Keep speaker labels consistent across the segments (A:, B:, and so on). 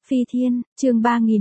A: Phi Thiên, chương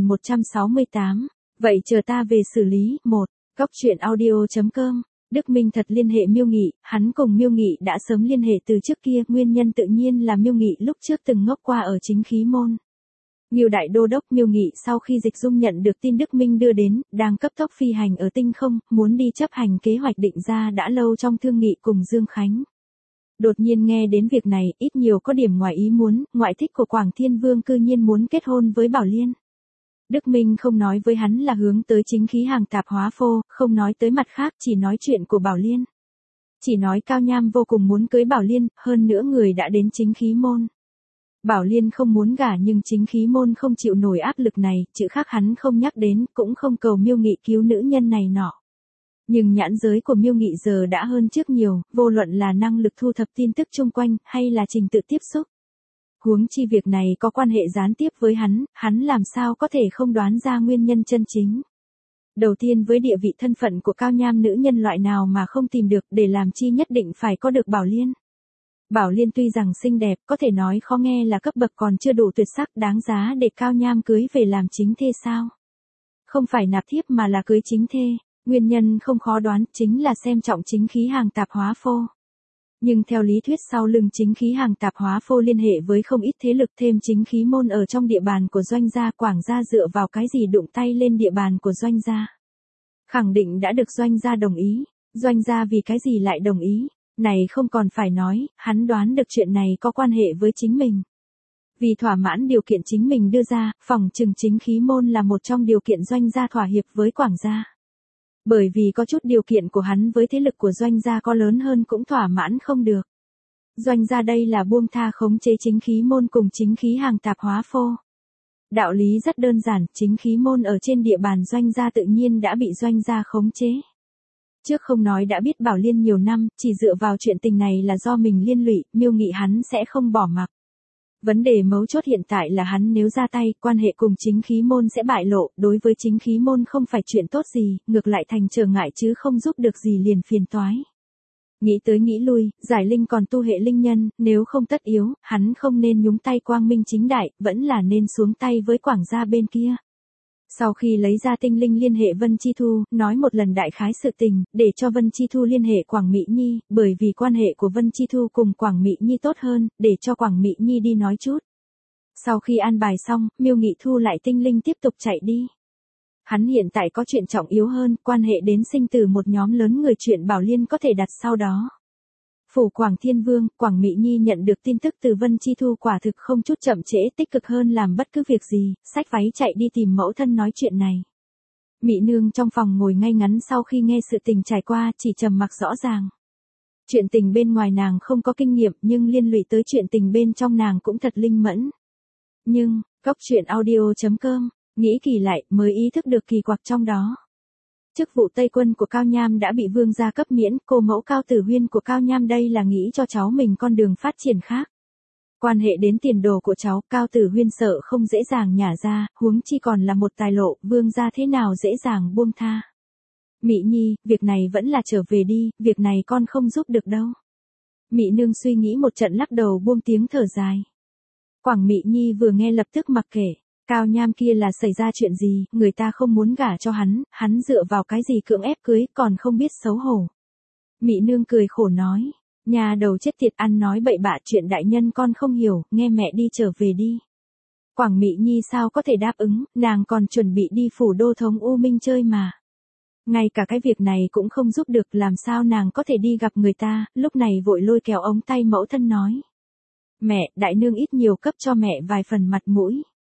A: 3168. Vậy chờ ta về xử lý. 1. Góc truyện audio.com. Đức Minh thật liên hệ Miêu Nghị, hắn cùng Miêu Nghị đã sớm liên hệ từ trước kia, nguyên nhân tự nhiên là Miêu Nghị lúc trước từng ngốc qua ở chính khí môn. Ngưu đại đô đốc Miêu Nghị sau khi Dịch Dung nhận được tin Đức Minh đưa đến, đang cấp tốc phi hành ở tinh không, muốn đi chấp hành kế hoạch định ra đã lâu trong thương nghị cùng Dương Khánh. Đột nhiên nghe đến việc này, ít nhiều có điểm ngoài ý muốn, ngoại thích của Quảng Thiên Vương cư nhiên muốn kết hôn với Bảo Liên. Đức Minh không nói với hắn là hướng tới chính khí hàng tạp hóa phô, không nói tới mặt khác, chỉ nói chuyện của Bảo Liên. Chỉ nói Cao Nham vô cùng muốn cưới Bảo Liên, hơn nữa người đã đến chính khí môn. Bảo Liên không muốn gả nhưng chính khí môn không chịu nổi áp lực này, chữ khác hắn không nhắc đến, cũng không cầu Miêu Nghị cứu nữ nhân này nọ. Nhưng nhãn giới của Miêu Nghị giờ đã hơn trước nhiều, vô luận là năng lực thu thập tin tức chung quanh, hay là trình tự tiếp xúc. Huống chi việc này có quan hệ gián tiếp với hắn làm sao có thể không đoán ra nguyên nhân chân chính. Đầu tiên với địa vị thân phận của Cao Nham, nữ nhân loại nào mà không tìm được, để làm chi nhất định phải có được Bảo Liên. Bảo Liên tuy rằng xinh đẹp, có thể nói khó nghe là cấp bậc còn chưa đủ tuyệt sắc, đáng giá để Cao Nham cưới về làm chính thê sao? Không phải nạp thiếp mà là cưới chính thê. Nguyên nhân không khó đoán, chính là xem trọng chính khí hàng tạp hóa phô. Nhưng theo lý thuyết sau lưng chính khí hàng tạp hóa phô liên hệ với không ít thế lực, thêm chính khí môn ở trong địa bàn của Doanh gia, Quảng gia dựa vào cái gì đụng tay lên địa bàn của Doanh gia? Khẳng định đã được Doanh gia đồng ý. Doanh gia vì cái gì lại đồng ý? Này không còn phải nói, hắn đoán được chuyện này có quan hệ với chính mình. Vì thỏa mãn điều kiện chính mình đưa ra, phỏng chừng chính khí môn là một trong điều kiện Doanh gia thỏa hiệp với Quảng gia. Bởi vì có chút điều kiện của hắn với thế lực của Doanh gia có lớn hơn cũng thỏa mãn không được. Doanh gia đây là buông tha khống chế chính khí môn cùng chính khí hàng tạp hóa phô. Đạo lý rất đơn giản, chính khí môn ở trên địa bàn Doanh gia tự nhiên đã bị Doanh gia khống chế. Trước không nói đã biết Bảo Liên nhiều năm, chỉ dựa vào chuyện tình này là do mình liên lụy, Miêu Nghị hắn sẽ không bỏ mặc. Vấn đề mấu chốt hiện tại là hắn nếu ra tay, quan hệ cùng chính khí môn sẽ bại lộ, đối với chính khí môn không phải chuyện tốt gì, ngược lại thành trở ngại chứ không giúp được gì, liền phiền toái. Nghĩ tới nghĩ lui, Giải Linh còn tu hệ linh nhân, nếu không tất yếu, hắn không nên nhúng tay quang minh chính đại, vẫn là nên xuống tay với Quảng gia bên kia. Sau khi lấy ra tinh linh liên hệ Vân Chi Thu, nói một lần đại khái sự tình, để cho Vân Chi Thu liên hệ Quảng Mỹ Nhi, bởi vì quan hệ của Vân Chi Thu cùng Quảng Mỹ Nhi tốt hơn, để cho Quảng Mỹ Nhi đi nói chút. Sau khi an bài xong, Miêu Nghị thu lại tinh linh tiếp tục chạy đi. Hắn hiện tại có chuyện trọng yếu hơn, quan hệ đến sinh tử một nhóm lớn người, chuyện Bảo Liên có thể đặt sau đó. Phủ Quảng Thiên Vương, Quảng Mỹ Nhi nhận được tin tức từ Vân Chi Thu quả thực không chút chậm trễ, tích cực hơn làm bất cứ việc gì, xách váy chạy đi tìm mẫu thân nói chuyện này. Mỹ nương trong phòng ngồi ngay ngắn sau khi nghe sự tình trải qua, chỉ trầm mặc rõ ràng. Chuyện tình bên ngoài nàng không có kinh nghiệm, nhưng liên lụy tới chuyện tình bên trong nàng cũng thật linh mẫn. Nhưng, góc truyện audio.com, nghĩ kỳ lại, mới ý thức được kỳ quặc trong đó. Chức vụ Tây Quân của Cao Nham đã bị vương gia cấp miễn, cô mẫu Cao Tử Huyên của Cao Nham đây là nghĩ cho cháu mình con đường phát triển khác. Quan hệ đến tiền đồ của cháu, Cao Tử Huyên sợ không dễ dàng nhả ra, huống chi còn là một tài lộ, vương gia thế nào dễ dàng buông tha. Mỹ Nhi, việc này vẫn là trở về đi, việc này con không giúp được đâu. Mỹ nương suy nghĩ một trận lắc đầu buông tiếng thở dài. Quảng Mỹ Nhi vừa nghe lập tức mặc kệ. Cao Nham kia là xảy ra chuyện gì, người ta không muốn gả cho hắn dựa vào cái gì cưỡng ép cưới, còn không biết xấu hổ. Mỹ nương cười khổ nói, nhà đầu chết tiệt, ăn nói bậy bạ, chuyện đại nhân con không hiểu, nghe mẹ đi trở về đi. Quảng Mỹ Nhi sao có thể đáp ứng, nàng còn chuẩn bị đi phủ đô thống U Minh chơi mà. Ngay cả cái việc này cũng không giúp được, làm sao nàng có thể đi gặp người ta, lúc này vội lôi kéo ống tay mẫu thân nói. Mẹ, đại nương ít nhiều cấp cho mẹ vài phần mặt mũi.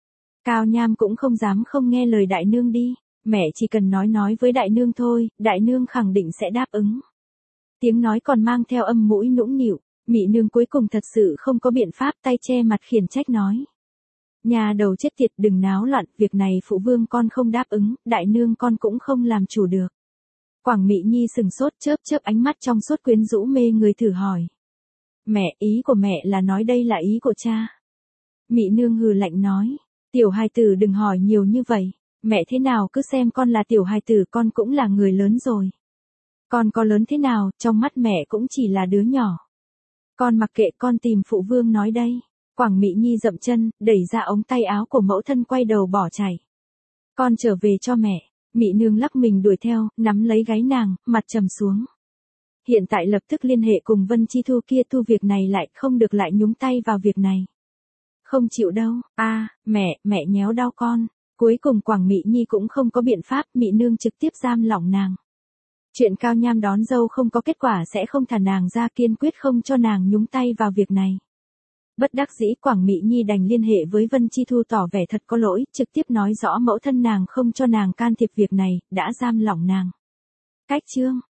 A: Cao Nham cũng không dám không nghe lời đại nương đi, mẹ chỉ cần nói với đại nương thôi, đại nương khẳng định sẽ đáp ứng. Tiếng nói còn mang theo âm mũi nũng nịu, Mỹ nương cuối cùng thật sự không có biện pháp, tay che mặt khiển trách nói. Nhà đầu chết tiệt, đừng náo loạn, việc này phụ vương con không đáp ứng, đại nương con cũng không làm chủ được. Quảng Mỹ Nhi sừng sốt, chớp ánh mắt trong suốt quyến rũ mê người, thử hỏi. Mẹ, ý của mẹ là nói đây là ý của cha. Mỹ nương hừ lạnh nói. Tiểu hài tử đừng hỏi nhiều như vậy, mẹ thế nào cứ xem con là tiểu hài tử, con cũng là người lớn rồi. Con có lớn thế nào, trong mắt mẹ cũng chỉ là đứa nhỏ. Con mặc kệ, con tìm phụ vương nói đây. Quảng Mị Nhi dậm chân, đẩy ra ống tay áo của mẫu thân quay đầu bỏ chạy. Con trở về cho mẹ. Mị nương lắc mình đuổi theo, nắm lấy gáy nàng, mặt trầm xuống. Hiện tại lập tức liên hệ cùng Vân Chi Thu kia, thu việc này lại, không được lại nhúng tay vào việc này. Không chịu đâu, mẹ nhéo đau con. Cuối cùng Quảng Mị Nhi cũng không có biện pháp, Mị nương trực tiếp giam lỏng nàng. Chuyện Cao Nham đón dâu không có kết quả sẽ không thả nàng ra, kiên quyết không cho nàng nhúng tay vào việc này. Bất đắc dĩ Quảng Mị Nhi đành liên hệ với Vân Chi Thu tỏ vẻ thật có lỗi, trực tiếp nói rõ mẫu thân nàng không cho nàng can thiệp việc này, đã giam lỏng nàng. Cách chương